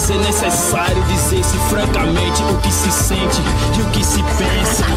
ser necessário dizer-se francamente o que se sente e o que se pensa.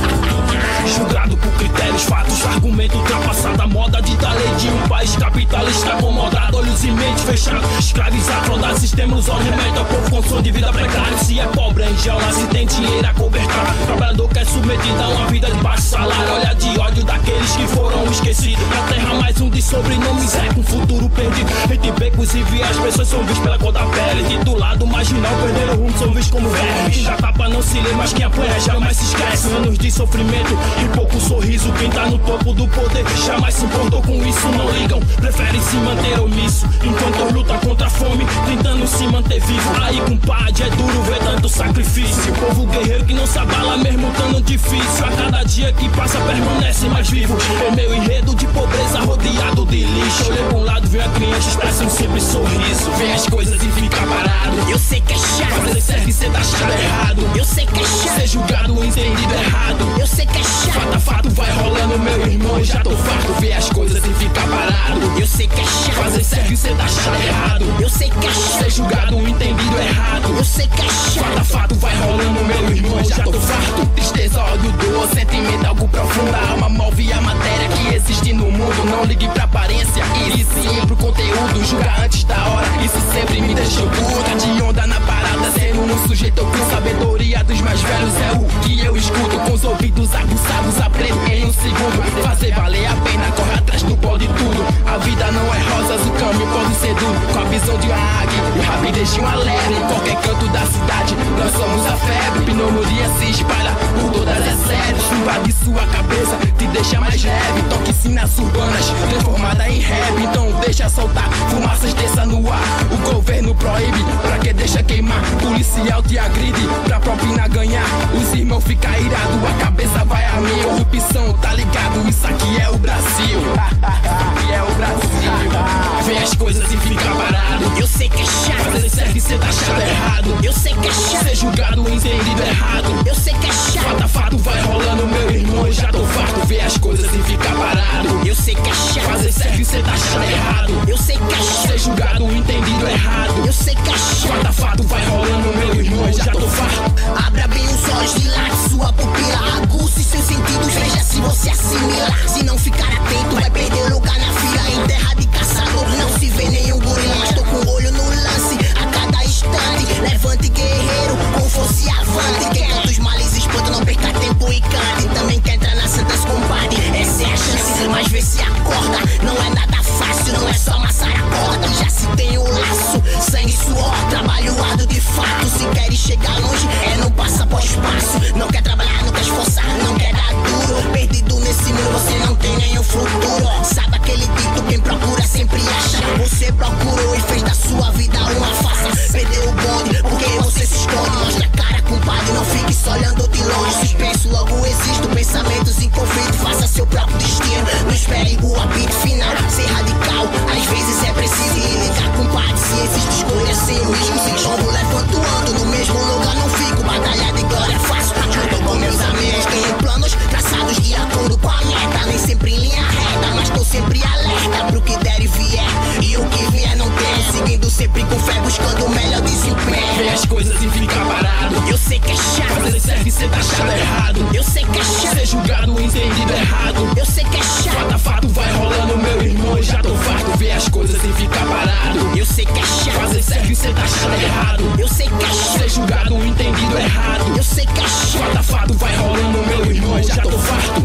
Julgado por critérios, fatos, argumento ultrapassado, a moda de da lei de um país capitalista acomodado, olhos e mente fechado, escravizado, fraudado, sistema nos remete ao povo com som de vida precário. Se é pobre, é enjaula, se tem dinheiro acobertado, trabalhador que é submetido a uma vida de baixo salário. Olha de ódio daqueles que foram esquecidos. Na terra mais um de sobrenomes é com futuro perdido. Entre becos e vias, as pessoas são vistas pela cor da pele. Titulado marginal, perderam o rumo, são vistos como velhos. Quem dá tapa não se lê, mas quem apanha jamais se esquece. Anos de sofrimento e pouco sorriso. Quem tá no topo do poder jamais se importou com isso. Não ligam, preferem se manter omisso, enquanto luta contra a fome, tentando se manter vivo. Aí compadre, é duro ver tanto sacrifício. Povo guerreiro que não se abala mesmo tão difícil. A cada dia que passa permanece mais vivo. É meu enredo de pobreza rodeado de lixo. Olhei pra um lado, vi a criança expressa um simples sorriso. Vê as coisas e fica parado. Eu sei que é chato. Fazer certo e ser taxado errado. Eu sei que é chato. Ser julgado, entendido errado. Eu sei que é chato. Fato a fato vai rolando, meu irmão, já tô farto. Ver as coisas e ficar parado. Eu sei que é chato. Fazer certo e ser taxado errado. Eu sei que é chato. Ser julgado, entendido errado. Eu sei que é chato. Fato a fato vai rolando, meu irmão, já tô farto. Tristeza, ódio, dor, sentimento algo profundo. A alma move a matéria que existe no mundo. Não ligue pra aparência, e sim pro conteúdo. Julga antes da hora, isso sempre me deixou puta. De onda na parada, sendo um sujeito com sabedoria dos mais velhos é o que eu escuto. Com os ouvidos aguçados, aprendo em um segundo. Fazer valer a pena, corre atrás do pó de tudo. A vida não é rosas, o caminho pode ser duro. Com a visão de uma águia e rapidez de uma lebre. Em qualquer canto da cidade, nós somos a febre. Pneumonia se espalha por todas as séries. Invade sua cabeça, te deixa mais leve. Toque sinas urbanas, transformada em rap. Então deixa soltar, fumaças desça no ar. O governo proíbe, pra que deixa queimar. Policial te agride, pra propina ganhar. Os irmãos ficam irados, a cabeça vai a mim. Corrupção, tá ligado, isso aqui é o Brasil. Aqui é o Brasil. Vê as coisas e fica parado. Eu sei que é chato. Fazer certo e ser taxado errado. Eu sei que é chato. Ser julgado, entendido errado. Eu sei que é chato. Fato a fato vai rolando, meu irmão, já tô farto. Vê as coisas e fica parado. Eu sei que é chato. Fazer certo e ser taxado errado. Eu sei que é chato. Ser julgado, entendido errado. Eu sei que é chato. Fato a fato vai rolando, meu irmão, já tô farto. Abra bem os olhos, dilate sua pupila. Aguce seus sentidos, veja se você assimila. Se não ficar atento, vai perder lugar na fila. Em terra de caçador, não se vê nenhum gorila. Mas tô com o olho no lance, a cada instante. Levante guerreiro, com força e avante. Quem canta os males espanta, não perca tempo e cante. Também quer entrar na Santas Compadre, essa é a chance. Mas vê se acorda, não é nada fácil. Não é só amassar a corda, já se tem o laço. Sangue, suor, trabalho árduo de fato. Se queres chegar longe, é não passa por espaço. Não quer trabalhar, não quer esforçar, não quer dar duro. Perdido nesse mundo, você não tem nenhum futuro. Sabe aquele dito, quem procura sempre acha. Você procurou e fez da sua vida uma farsa. Perdeu o bonde, porque você se esconde. Mostra a cara, compadre, não fique só olhando de longe. Suspenso, logo existo, pensamentos em conflito. Faça seu próprio destino, não espere o apito final. Ser radical, às vezes é preciso ligar, compadre. Se existe escolha sem o risco, se jogo, levanto, ando. No mesmo lugar não fico, batalha de glória é fácil. Junto com meus amigos, tenho planos traçados de acordo com a meta. Nem sempre em linha reta, mas tô sempre alerta pro que der e vier. E o que vier não tem, seguindo sempre com fé, buscando o melhor desempenho. Vê as coisas e fica parado. Eu sei que é chato. Fazer certo e ser taxado errado. Eu sei que é chato. Ser julgado, entendido errado. Eu sei que é chato. Fato a fato vai rolando, meu irmão, já tô farto. Vê as coisas e fica parado. Eu sei que é chato. Fazer certo e ser taxado errado. Eu sei que é chato. Ser julgado, entendido errado. Eu sei que é chato. Fato a fato vai rolando, meu irmão, já tô farto.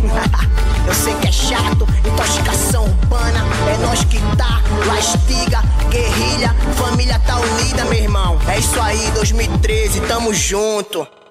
Eu sei que é chato, intoxicação urbana. É nós que tá, La Estiga, guerrilha. Família tá unida, meu irmão. É isso aí, 2013, tamo junto.